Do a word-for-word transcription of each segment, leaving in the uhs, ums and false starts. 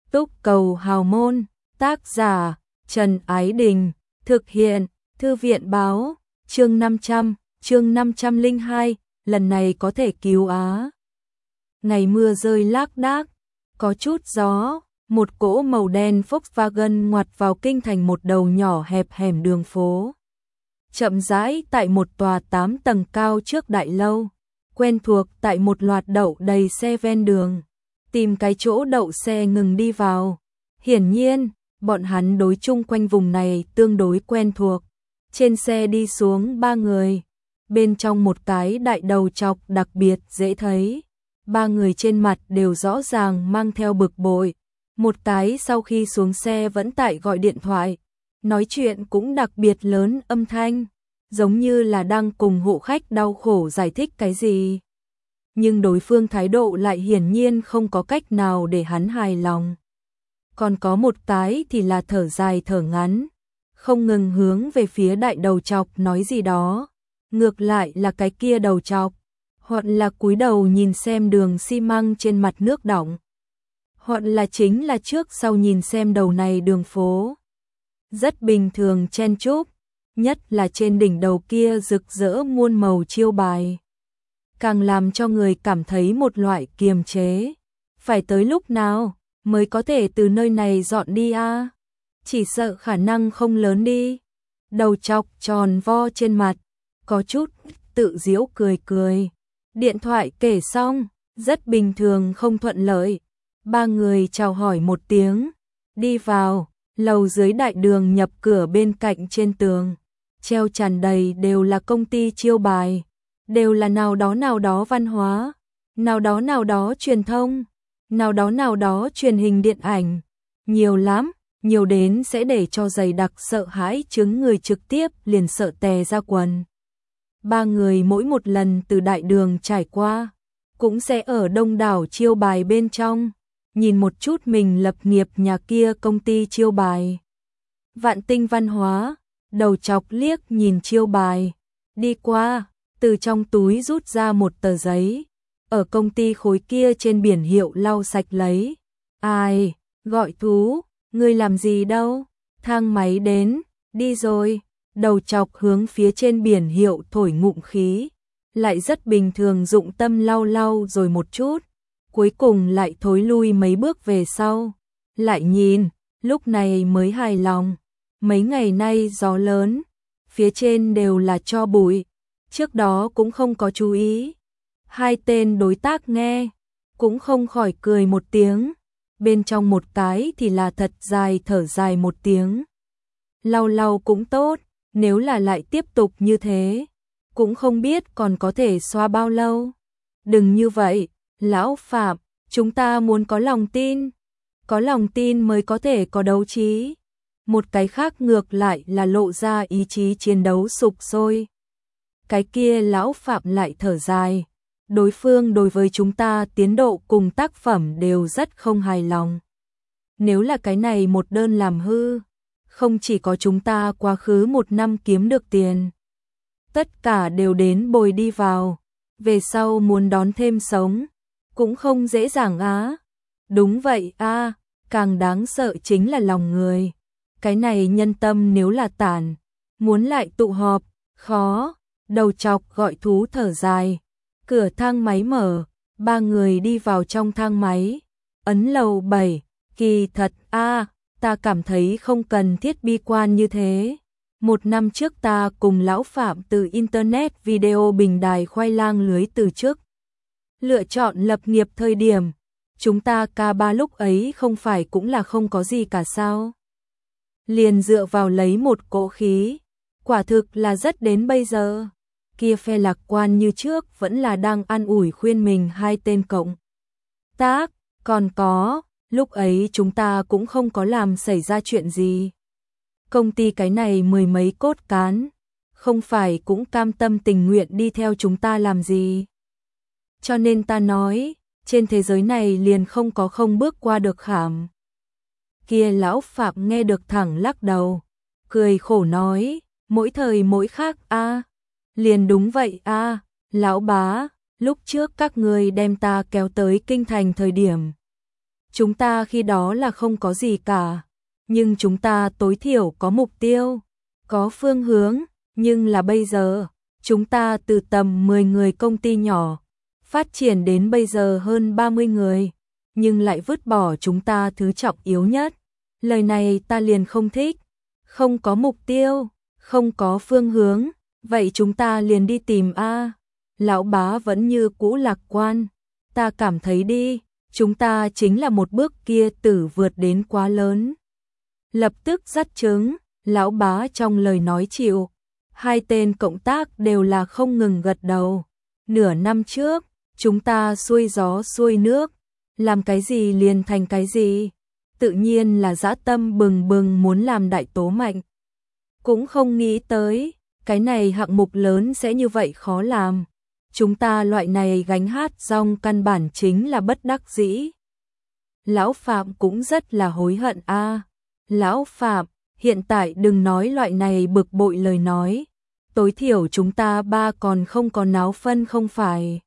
Túc Cầu Hào Môn, tác giả Trần Ái Đình, thực hiện Thư viện Báo, chương năm trăm, chương năm trăm lẻ hai, lần này có thể cứu Á. Ngày mưa rơi lác đác, có chút gió, một cỗ màu đen Volkswagen ngoặt vào kinh thành một đầu nhỏ hẹp hẻm đường phố. Chậm rãi tại một tòa tám tầng cao trước đại lâu, quen thuộc tại một loạt đậu đầy xe ven đường. Tìm cái chỗ đậu xe ngừng đi vào. Hiển nhiên, bọn hắn đối chung quanh vùng này tương đối quen thuộc. Trên xe đi xuống ba người. Bên trong một cái đại đầu chọc đặc biệt dễ thấy. Ba người trên mặt đều rõ ràng mang theo bực bội. Một cái sau khi xuống xe vẫn tại gọi điện thoại. Nói chuyện cũng đặc biệt lớn âm thanh. Giống như là đang cùng hộ khách đau khổ giải thích cái gì. Nhưng đối phương thái độ lại hiển nhiên không có cách nào để hắn hài lòng. Còn có một cái thì là thở dài thở ngắn, không ngừng hướng về phía đại đầu chọc nói gì đó. Ngược lại là cái kia đầu chọc, hoặc là cúi đầu nhìn xem đường xi măng trên mặt nước đọng, hoặc là chính là trước sau nhìn xem đầu này đường phố. Rất bình thường chen chúc, nhất là trên đỉnh đầu kia rực rỡ muôn màu chiêu bài. Càng làm cho người cảm thấy một loại kiềm chế. Phải tới lúc nào mới có thể từ nơi này dọn đi a? À? Chỉ sợ khả năng không lớn đi. Đầu chọc tròn vo trên mặt, có chút tự giễu cười cười. Điện thoại kể xong, rất bình thường không thuận lợi. Ba người chào hỏi một tiếng, đi vào, lầu dưới đại đường nhập cửa bên cạnh trên tường. Treo tràn đầy đều là công ty chiêu bài. Đều là nào đó nào đó văn hóa, nào đó nào đó truyền thông, nào đó nào đó truyền hình điện ảnh. Nhiều lắm, nhiều đến sẽ để cho dày đặc sợ hãi chứng người trực tiếp liền sợ tè ra quần. Ba người mỗi một lần từ đại đường trải qua, cũng sẽ ở đông đảo chiêu bài bên trong, nhìn một chút mình lập nghiệp nhà kia công ty chiêu bài. Vạn Tinh Văn Hóa, đầu chọc liếc nhìn chiêu bài, đi qua. Từ trong túi rút ra một tờ giấy, ở công ty khối kia trên biển hiệu lau sạch lấy. Ai, gọi thú, ngươi làm gì đâu, thang máy đến, đi rồi. Đầu chọc hướng phía trên biển hiệu thổi ngụm khí, lại rất bình thường dụng tâm lau lau rồi một chút, cuối cùng lại thối lui mấy bước về sau. Lại nhìn, lúc này mới hài lòng, mấy ngày nay gió lớn, phía trên đều là tro bụi. Trước đó cũng không có chú ý. Hai tên đối tác nghe, cũng không khỏi cười một tiếng. Bên trong một cái thì là thật dài thở dài một tiếng. Lau lau cũng tốt, nếu là lại tiếp tục như thế, cũng không biết còn có thể xoa bao lâu. Đừng như vậy, lão Phạm, chúng ta muốn có lòng tin. Có lòng tin mới có thể có đấu trí. Một cái khác ngược lại là lộ ra ý chí chiến đấu sục sôi. Cái kia lão Phạm lại thở dài, đối phương đối với chúng ta tiến độ cùng tác phẩm đều rất không hài lòng. Nếu là cái này một đơn làm hư, không chỉ có chúng ta quá khứ một năm kiếm được tiền, tất cả đều đến bồi đi vào, về sau muốn đón thêm sống, cũng không dễ dàng á. Đúng vậy a, càng đáng sợ chính là lòng người. Cái này nhân tâm nếu là tàn, muốn lại tụ họp, khó. Đầu chọc gọi thú thở dài, cửa thang máy mở, ba người đi vào trong thang máy, ấn lầu bảy, kỳ thật a, à, ta cảm thấy không cần thiết bi quan như thế. Một năm trước ta cùng lão Phạm từ Internet video bình đài khoai lang lưới từ trước. Lựa chọn lập nghiệp thời điểm, chúng ta ca ba lúc ấy không phải cũng là không có gì cả sao. Liền dựa vào lấy một cỗ khí, quả thực là rất đến bây giờ. Kia phe lạc quan như trước vẫn là đang an ủi khuyên mình hai tên cộng tác, còn có, lúc ấy chúng ta cũng không có làm xảy ra chuyện gì. Công ty cái này mười mấy cốt cán, không phải cũng cam tâm tình nguyện đi theo chúng ta làm gì. Cho nên ta nói, trên thế giới này liền không có không bước qua được khảm. Kia lão Phạm nghe được thẳng lắc đầu, cười khổ nói, mỗi thời mỗi khác a. Liền đúng vậy a, lão bá, lúc trước các người đem ta kéo tới kinh thành thời điểm, chúng ta khi đó là không có gì cả, nhưng chúng ta tối thiểu có mục tiêu, có phương hướng, nhưng là bây giờ, chúng ta từ tầm mười người công ty nhỏ, phát triển đến bây giờ hơn ba mươi người, nhưng lại vứt bỏ chúng ta thứ trọng yếu nhất. Lời này ta liền không thích, không có mục tiêu, không có phương hướng, vậy chúng ta liền đi tìm a. Lão Bá vẫn như cũ lạc quan, ta cảm thấy đi, chúng ta chính là một bước kia tử vượt đến quá lớn. Lập tức dắt chứng, Lão Bá trong lời nói chịu, hai tên cộng tác đều là không ngừng gật đầu. Nửa năm trước, chúng ta xuôi gió xuôi nước, làm cái gì liền thành cái gì, tự nhiên là dã tâm bừng bừng muốn làm đại tố mạnh. Cũng không nghĩ tới, cái này hạng mục lớn sẽ như vậy khó làm. Chúng ta loại này gánh hát rong căn bản chính là bất đắc dĩ. Lão Phạm cũng rất là hối hận a. Lão Phạm, hiện tại đừng nói loại này bực bội lời nói. Tối thiểu chúng ta ba còn không có náo phân không phải.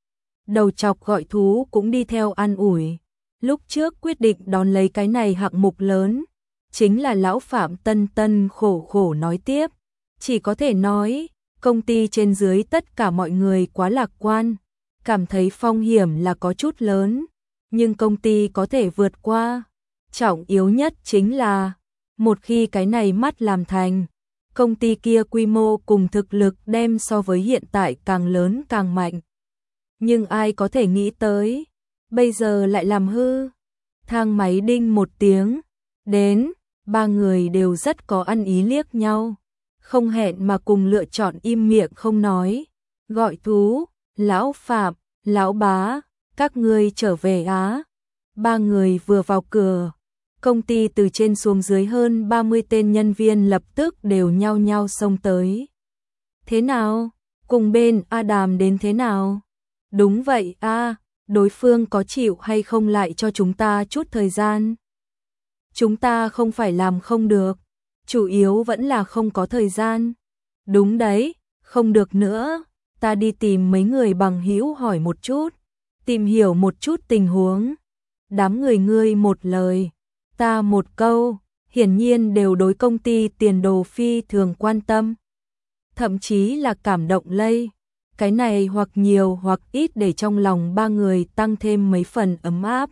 Đầu chọc gọi thú cũng đi theo an ủi. Lúc trước quyết định đón lấy cái này hạng mục lớn, chính là Lão Phạm tân tân khổ khổ nói tiếp. Chỉ có thể nói, công ty trên dưới tất cả mọi người quá lạc quan, cảm thấy phong hiểm là có chút lớn, nhưng công ty có thể vượt qua. Trọng yếu nhất chính là, một khi cái này mắt làm thành, công ty kia quy mô cùng thực lực đem so với hiện tại càng lớn càng mạnh. Nhưng ai có thể nghĩ tới, bây giờ lại làm hư. Thang máy đinh một tiếng, đến, ba người đều rất có ăn ý liếc nhau, không hẹn mà cùng lựa chọn im miệng không nói. Gọi thú, Lão Phạm, Lão Bá, các ngươi trở về á. Ba người vừa vào cửa, công ty từ trên xuống dưới hơn ba mươi tên nhân viên lập tức đều nhao nhao xông tới. Thế nào? Cùng bên Adam đến thế nào? Đúng vậy a, đối phương có chịu hay không lại cho chúng ta chút thời gian? Chúng ta không phải làm không được, chủ yếu vẫn là không có thời gian. Đúng đấy, không được nữa, ta đi tìm mấy người bằng hữu hỏi một chút, tìm hiểu một chút tình huống. Đám người ngươi một lời, ta một câu, hiển nhiên đều đối công ty tiền đồ phi thường quan tâm. Thậm chí là cảm động lây. Cái này hoặc nhiều hoặc ít để trong lòng ba người tăng thêm mấy phần ấm áp.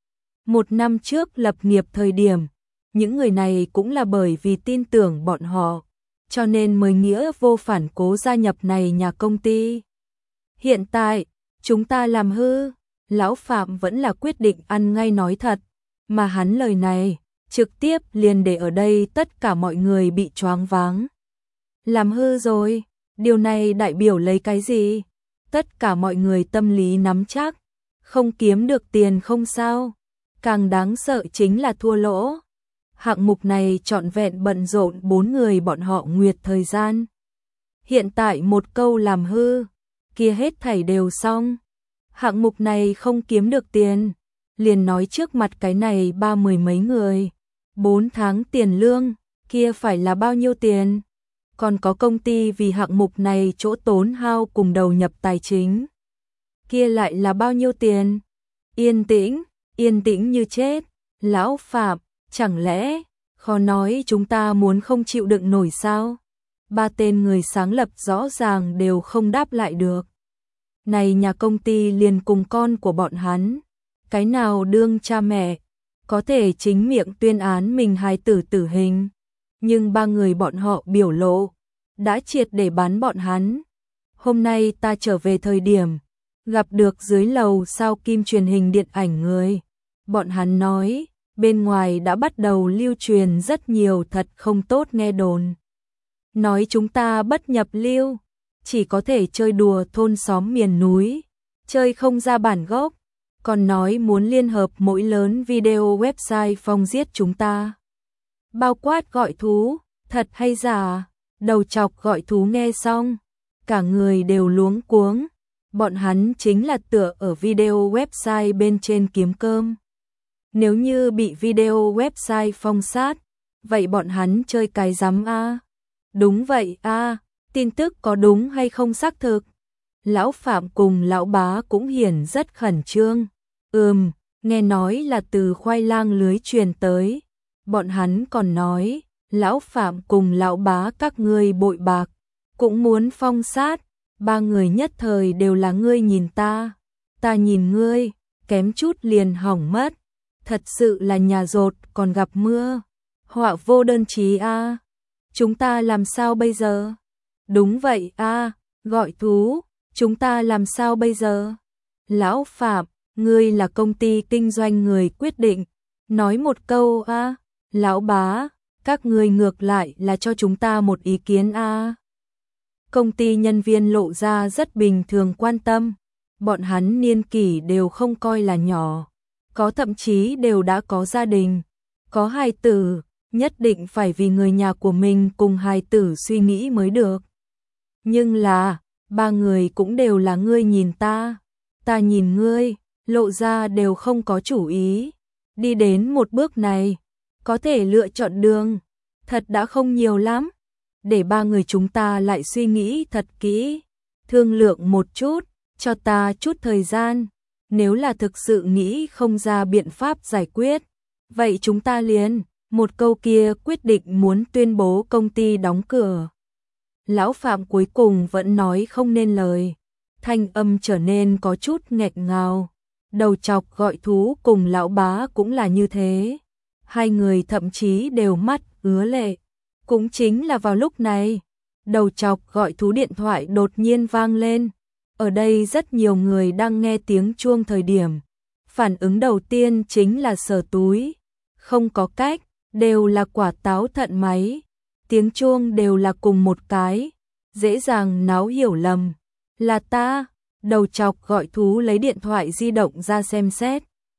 Một năm trước lập nghiệp thời điểm, những người này cũng là bởi vì tin tưởng bọn họ, cho nên mới nghĩa vô phản cố gia nhập này nhà công ty. Hiện tại, chúng ta làm hư, Lão Phạm vẫn là quyết định ăn ngay nói thật, mà hắn lời này, trực tiếp liền để ở đây tất cả mọi người bị choáng váng. Làm hư rồi, điều này đại biểu lấy cái gì? Tất cả mọi người tâm lý nắm chắc, không kiếm được tiền không sao, càng đáng sợ chính là thua lỗ. Hạng mục này trọn vẹn bận rộn bốn người bọn họ nguyệt thời gian. Hiện tại một câu làm hư, kia hết thảy đều xong. Hạng mục này không kiếm được tiền, liền nói trước mặt cái này ba mười mấy người, bốn tháng tiền lương, kia phải là bao nhiêu tiền? Còn có công ty vì hạng mục này chỗ tốn hao cùng đầu nhập tài chính, kia lại là bao nhiêu tiền? Yên tĩnh, yên tĩnh như chết. Lão Phạm, chẳng lẽ khó nói chúng ta muốn không chịu đựng nổi sao? Ba tên người sáng lập rõ ràng đều không đáp lại được. Này nhà công ty liền cùng con của bọn hắn, cái nào đương cha mẹ, có thể chính miệng tuyên án mình hài tử tử hình, nhưng ba người bọn họ biểu lộ đã triệt để bán bọn hắn. Hôm nay ta trở về thời điểm gặp được dưới lầu sao kim truyền hình điện ảnh người, bọn hắn nói bên ngoài đã bắt đầu lưu truyền rất nhiều thật không tốt nghe đồn, nói chúng ta bất nhập lưu, chỉ có thể chơi đùa thôn xóm miền núi, chơi không ra bản gốc, còn nói muốn liên hợp mỗi lớn video website phong giết chúng ta. Bao quát gọi thú, thật hay giả? Đầu chọc gọi thú nghe xong, cả người đều luống cuống, bọn hắn chính là tựa ở video website bên trên kiếm cơm. Nếu như bị video website phong sát, vậy bọn hắn chơi cái rắm a? Đúng vậy a, tin tức có đúng hay không xác thực? Lão Phạm cùng Lão Bá cũng hiển rất khẩn trương. Ừm, nghe nói là từ khoai lang lưới truyền tới. Bọn hắn còn nói, lão Phạm cùng lão Bá các ngươi bội bạc, cũng muốn phong sát, ba người nhất thời đều là ngươi nhìn ta, ta nhìn ngươi, kém chút liền hỏng mất. Thật sự là nhà dột còn gặp mưa, họa vô đơn chí a. Chúng ta làm sao bây giờ? Đúng vậy a, gọi thú, chúng ta làm sao bây giờ? Lão Phạm, ngươi là công ty kinh doanh người quyết định, nói một câu a. Lão Bá, các ngươi ngược lại là cho chúng ta một ý kiến a. Công ty nhân viên lộ ra rất bình thường quan tâm, bọn hắn niên kỷ đều không coi là nhỏ, có thậm chí đều đã có gia đình, có hài tử, nhất định phải vì người nhà của mình cùng hài tử suy nghĩ mới được. Nhưng là, ba người cũng đều là ngươi nhìn ta, ta nhìn ngươi, lộ ra đều không có chủ ý. Đi đến một bước này, có thể lựa chọn đường, thật đã không nhiều lắm. Để ba người chúng ta lại suy nghĩ thật kỹ, thương lượng một chút, cho ta chút thời gian. Nếu là thực sự nghĩ không ra biện pháp giải quyết, vậy chúng ta liền, một câu kia quyết định muốn tuyên bố công ty đóng cửa. Lão Phạm cuối cùng vẫn nói không nên lời, thanh âm trở nên có chút nghẹn ngào. Đầu chọc gọi thú cùng lão Bá cũng là như thế, hai người thậm chí đều mắt ứa lệ. Cũng chính là vào lúc này, đầu chọc gọi thú điện thoại đột nhiên vang lên. Ở đây rất nhiều người đang nghe tiếng chuông thời điểm, phản ứng đầu tiên chính là sờ túi. Không có cách, đều là quả táo thận máy, tiếng chuông đều là cùng một cái, dễ dàng náo hiểu lầm. Là ta, đầu chọc gọi thú lấy điện thoại di động ra xem xét.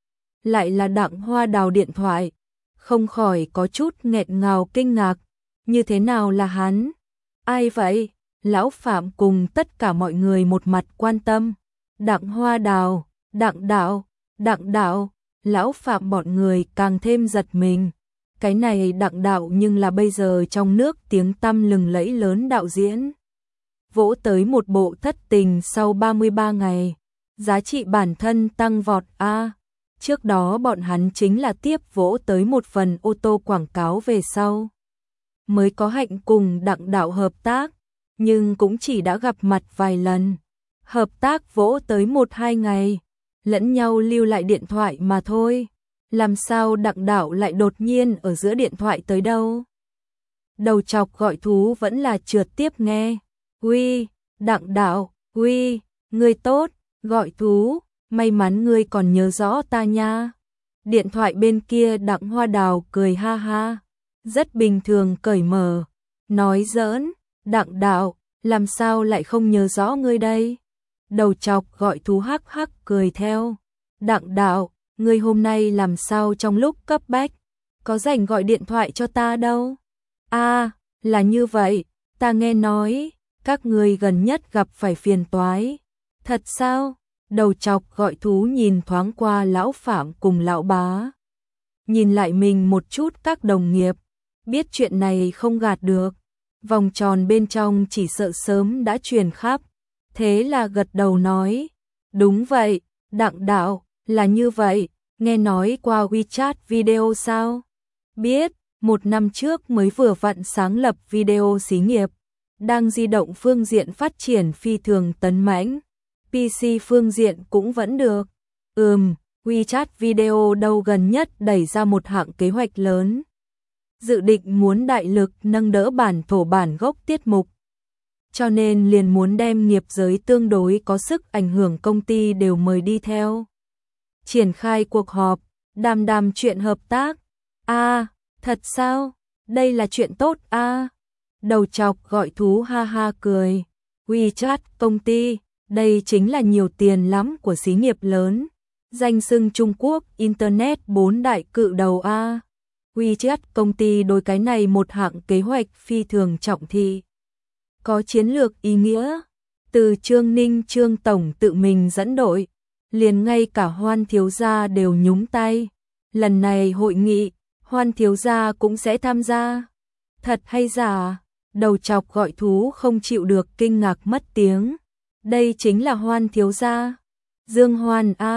Lại là Đặng Hoa Đào điện thoại, không khỏi có chút nghẹn ngào kinh ngạc. Như thế nào là hắn? Ai vậy? Lão Phạm cùng tất cả mọi người một mặt quan tâm. Đặng Hoa Đào, Đặng Đạo, Đặng Đạo, Lão Phạm bọn người càng thêm giật mình. Cái này Đặng Đạo nhưng là bây giờ trong nước tiếng tăm lừng lẫy lớn đạo diễn. Vỗ tới một bộ Thất Tình sau ba mươi ba ngày, giá trị bản thân tăng vọt a. Trước đó bọn hắn chính là tiếp vỗ tới một phần ô tô quảng cáo về sau, mới có hạnh cùng Đặng Đạo hợp tác, nhưng cũng chỉ đã gặp mặt vài lần. Hợp tác vỗ tới một hai ngày, lẫn nhau lưu lại điện thoại mà thôi. Làm sao Đặng Đạo lại đột nhiên ở giữa điện thoại tới đâu? Đầu chọc gọi thú vẫn là trượt tiếp nghe. Uy, Đặng Đạo, uy, ngươi tốt, gọi thú, may mắn ngươi còn nhớ rõ ta nha. Điện thoại bên kia Đặng Hoa Đào cười ha ha, rất bình thường cởi mở, nói giỡn. Đặng Đạo, làm sao lại không nhớ rõ ngươi đây? Đầu chọc gọi thú hắc hắc cười theo. Đặng Đạo, ngươi hôm nay làm sao trong lúc cấp bách, có rảnh gọi điện thoại cho ta đâu? À, là như vậy, ta nghe nói, các ngươi gần nhất gặp phải phiền toái. Thật sao? Đầu chọc gọi thú nhìn thoáng qua Lão Phạm cùng Lão Bá. Nhìn lại mình một chút các đồng nghiệp, biết chuyện này không gạt được. Vòng tròn bên trong chỉ sợ sớm đã truyền khắp. Thế là gật đầu nói, đúng vậy, Đặng Đạo, là như vậy, nghe nói qua WeChat video sao? Biết, một năm trước mới vừa vặn sáng lập video xí nghiệp, đang di động phương diện phát triển phi thường tấn mãnh, pê xê phương diện cũng vẫn được. Ừm, WeChat video đâu gần nhất đẩy ra một hạng kế hoạch lớn. Dự định muốn đại lực nâng đỡ bản thổ bản gốc tiết mục. Cho nên liền muốn đem nghiệp giới tương đối có sức ảnh hưởng công ty đều mời đi theo. Triển khai cuộc họp, đàm đàm chuyện hợp tác. À, thật sao? Đây là chuyện tốt à? Đầu chọc gọi thú ha ha cười. WeChat công ty, đây chính là nhiều tiền lắm của xí nghiệp lớn. Danh xưng Trung Quốc Internet bốn đại cự đầu a. WeChat công ty đối cái này một hạng kế hoạch phi thường trọng thị. Có chiến lược ý nghĩa. Từ Trương Ninh Trương Tổng tự mình dẫn đội, liền ngay cả Hoan thiếu gia đều nhúng tay. Lần này hội nghị, Hoan thiếu gia cũng sẽ tham gia. Thật hay giả? Đầu chọc gọi thú không chịu được kinh ngạc mất tiếng. Đây chính là Hoan thiếu gia. Dương Hoan a,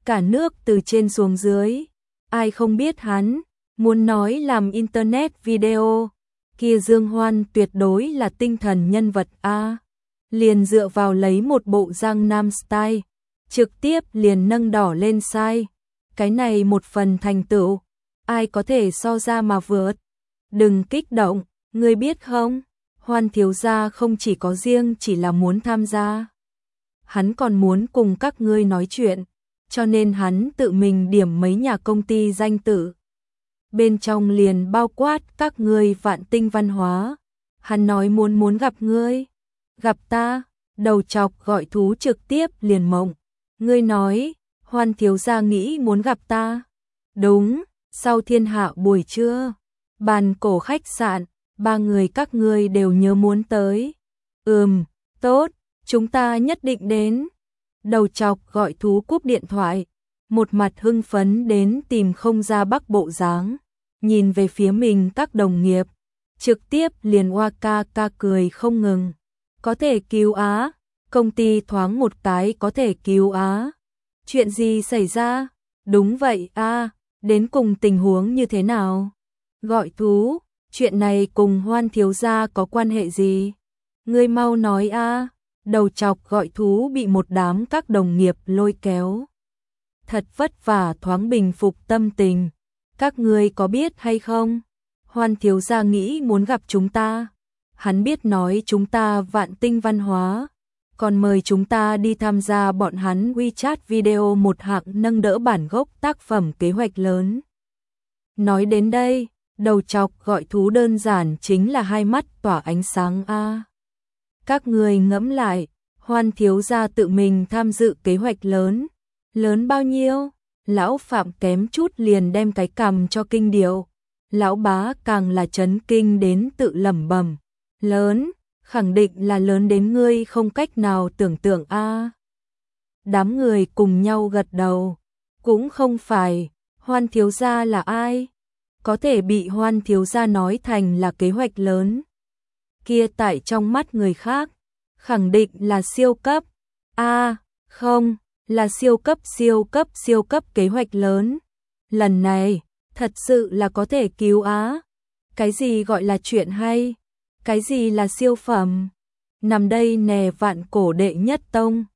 cả nước từ trên xuống dưới, ai không biết hắn, muốn nói làm internet video, kia Dương Hoan tuyệt đối là tinh thần nhân vật A. Liền dựa vào lấy một bộ Giang Nam style, trực tiếp liền nâng đỏ lên sai. Cái này một phần thành tựu, ai có thể so ra mà vượt. Đừng kích động, ngươi biết không, Hoan thiếu gia không chỉ có riêng chỉ là muốn tham gia. Hắn còn muốn cùng các ngươi nói chuyện, cho nên hắn tự mình điểm mấy nhà công ty danh tự. Bên trong liền bao quát các ngươi Vạn Tinh Văn Hóa. Hắn nói muốn muốn gặp ngươi. Gặp ta, đầu chọc gọi thú trực tiếp liền mộng. Ngươi nói, Hoan thiếu gia nghĩ muốn gặp ta. Đúng, sau thiên hạ buổi trưa, bàn cổ khách sạn, ba người các ngươi đều nhớ muốn tới. Ừm, tốt, chúng ta nhất định đến. Đầu chọc gọi thú cúp điện thoại, một mặt hưng phấn đến tìm không ra bắc bộ dáng, nhìn về phía mình các đồng nghiệp, trực tiếp liền oa ca ca cười không ngừng. Có thể cứu Á, công ty thoáng một cái có thể cứu Á. Chuyện gì xảy ra? Đúng vậy a, đến cùng tình huống như thế nào? Gọi thú, chuyện này cùng Hoan thiếu gia có quan hệ gì? Ngươi mau nói a. Đầu chọc gọi thú bị một đám các đồng nghiệp lôi kéo. Thật vất vả thoáng bình phục tâm tình. Các ngươi có biết hay không? Hoan thiếu gia nghĩ muốn gặp chúng ta. Hắn biết nói chúng ta Vạn Tinh Văn Hóa, còn mời chúng ta đi tham gia bọn hắn WeChat video một hạng nâng đỡ bản gốc tác phẩm kế hoạch lớn. Nói đến đây, đầu chọc gọi thú đơn giản chính là hai mắt tỏa ánh sáng a. Các người ngẫm lại, Hoan thiếu gia tự mình tham dự kế hoạch lớn. Lớn bao nhiêu? Lão Phạm kém chút liền đem cái cằm cho kinh điệu. Lão Bá càng là chấn kinh đến tự lẩm bẩm. Lớn, khẳng định là lớn đến ngươi không cách nào tưởng tượng a. Đám người cùng nhau gật đầu. Cũng không phải, Hoan thiếu gia là ai? Có thể bị Hoan thiếu gia nói thành là kế hoạch lớn. Kia tại trong mắt người khác, khẳng định là siêu cấp. A, không, là siêu cấp siêu cấp siêu cấp kế hoạch lớn. Lần này, thật sự là có thể cứu Á. Cái gì gọi là chuyện hay? Cái gì là siêu phẩm? Nằm đây nè Vạn Cổ đệ nhất tông,